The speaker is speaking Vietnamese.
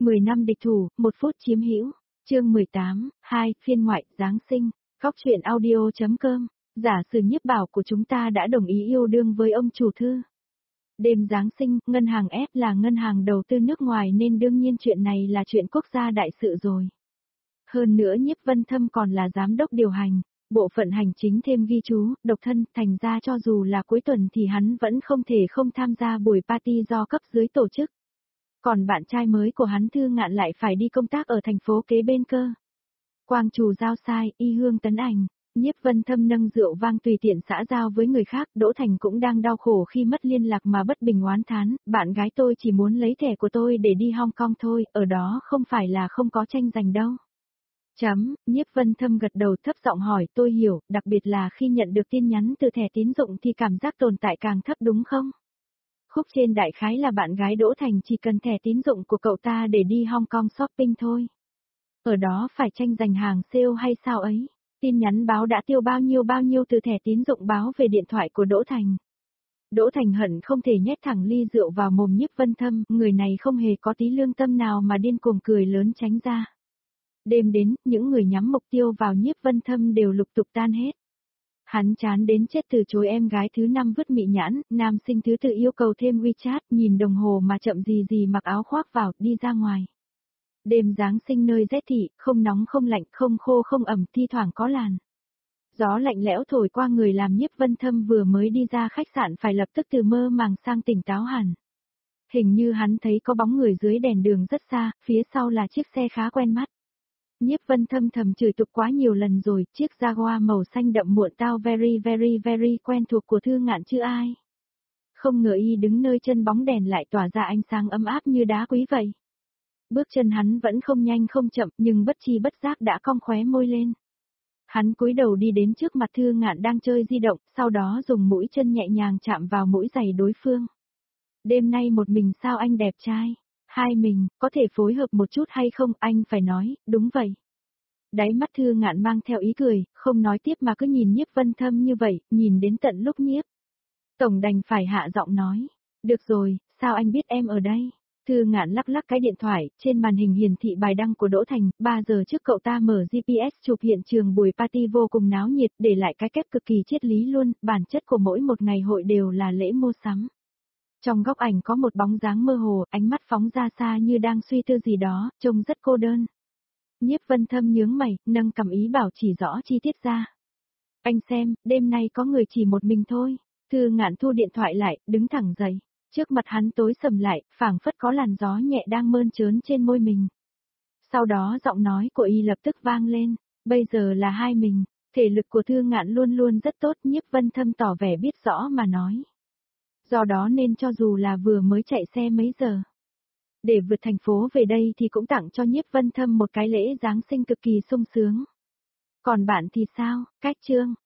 10 năm địch thủ, 1 phút chiếm hữu. Chương 18, 2, phiên ngoại, Giáng sinh. Góc truyện audio.com. Giả sử Nhiếp Bảo của chúng ta đã đồng ý yêu đương với ông chủ thư. Đêm Giáng sinh, ngân hàng F là ngân hàng đầu tư nước ngoài nên đương nhiên chuyện này là chuyện quốc gia đại sự rồi. Hơn nữa Nhiếp Vân Thâm còn là giám đốc điều hành, bộ phận hành chính thêm ghi chú, độc thân, thành ra cho dù là cuối tuần thì hắn vẫn không thể không tham gia buổi party do cấp dưới tổ chức. Còn bạn trai mới của hắn Thư Ngạn lại phải đi công tác ở thành phố kế bên cơ. Quang Trù giao sai, y hương tấn ảnh, Nhiếp Vân Thâm nâng rượu vang tùy tiện xã giao với người khác, Đỗ Thành cũng đang đau khổ khi mất liên lạc mà bất bình oán thán, bạn gái tôi chỉ muốn lấy thẻ của tôi để đi Hong Kong thôi, ở đó không phải là không có tranh giành đâu. Nhiếp Vân Thâm gật đầu thấp giọng hỏi, tôi hiểu, đặc biệt là khi nhận được tin nhắn từ thẻ tín dụng thì cảm giác tồn tại càng thấp đúng không? Khúc trên đại khái là bạn gái Đỗ Thành chỉ cần thẻ tín dụng của cậu ta để đi Hong Kong shopping thôi. Ở đó phải tranh giành hàng sale hay sao ấy? Tin nhắn báo đã tiêu bao nhiêu từ thẻ tín dụng báo về điện thoại của Đỗ Thành. Đỗ Thành hận không thể nhét thẳng ly rượu vào mồm Nhiếp Vân Thâm, người này không hề có tí lương tâm nào mà điên cuồng cười lớn tránh ra. Đêm đến, những người nhắm mục tiêu vào Nhiếp Vân Thâm đều lục tục tan hết. Hắn chán đến chết từ chối em gái thứ 5 vứt mị nhãn, nam sinh thứ 4 yêu cầu thêm WeChat, nhìn đồng hồ mà chậm gì mặc áo khoác vào, đi ra ngoài. Đêm Giáng sinh nơi rét thị, không nóng không lạnh, không khô không ẩm, thi thoảng có làn. Gió lạnh lẽo thổi qua người làm Nhiếp Vân Thâm vừa mới đi ra khách sạn phải lập tức từ mơ màng sang tỉnh táo hẳn. Hình như hắn thấy có bóng người dưới đèn đường rất xa, phía sau là chiếc xe khá quen mắt. Nhiếp Vân Thâm thầm chửi tục quá nhiều lần rồi, chiếc Jaguar màu xanh đậm muộn tao very quen thuộc của Thư Ngạn chứ ai. Không ngờ y đứng nơi chân bóng đèn lại tỏa ra ánh sáng ấm áp như đá quý vậy. Bước chân hắn vẫn không nhanh không chậm nhưng bất chi bất giác đã cong khóe môi lên. Hắn cúi đầu đi đến trước mặt Thư Ngạn đang chơi di động, sau đó dùng mũi chân nhẹ nhàng chạm vào mũi giày đối phương. Đêm nay một mình sao anh đẹp trai? Hai mình, có thể phối hợp một chút hay không? Anh phải nói, đúng vậy. Đáy mắt Thư Ngạn mang theo ý cười, không nói tiếp mà cứ nhìn Nhiếp Vân Thâm như vậy, nhìn đến tận lúc Nhiếp tổng đành phải hạ giọng nói. Được rồi, sao anh biết em ở đây? Thư Ngạn lắc lắc cái điện thoại, trên màn hình hiển thị bài đăng của Đỗ Thành, 3 giờ trước cậu ta mở GPS chụp hiện trường buổi party vô cùng náo nhiệt, để lại cái kép cực kỳ triết lý luôn, bản chất của mỗi một ngày hội đều là lễ mua sắm. Trong góc ảnh có một bóng dáng mơ hồ, ánh mắt phóng ra xa như đang suy tư gì đó, trông rất cô đơn. Nhiếp Vân Thâm nhướng mày, nâng cầm ý bảo chỉ rõ chi tiết ra. Anh xem, đêm nay có người chỉ một mình thôi. Thư Ngạn thu điện thoại lại, đứng thẳng dậy. Trước mặt hắn tối sầm lại, phảng phất có làn gió nhẹ đang mơn trớn trên môi mình. Sau đó giọng nói của y lập tức vang lên. Bây giờ là hai mình. Thể lực của Thư Ngạn luôn luôn rất tốt, Nhiếp Vân Thâm tỏ vẻ biết rõ mà nói. Do đó nên cho dù là vừa mới chạy xe mấy giờ, để vượt thành phố về đây thì cũng tặng cho Nhiếp Vân Thâm một cái lễ Giáng sinh cực kỳ sung sướng. Còn bạn thì sao? Cách chương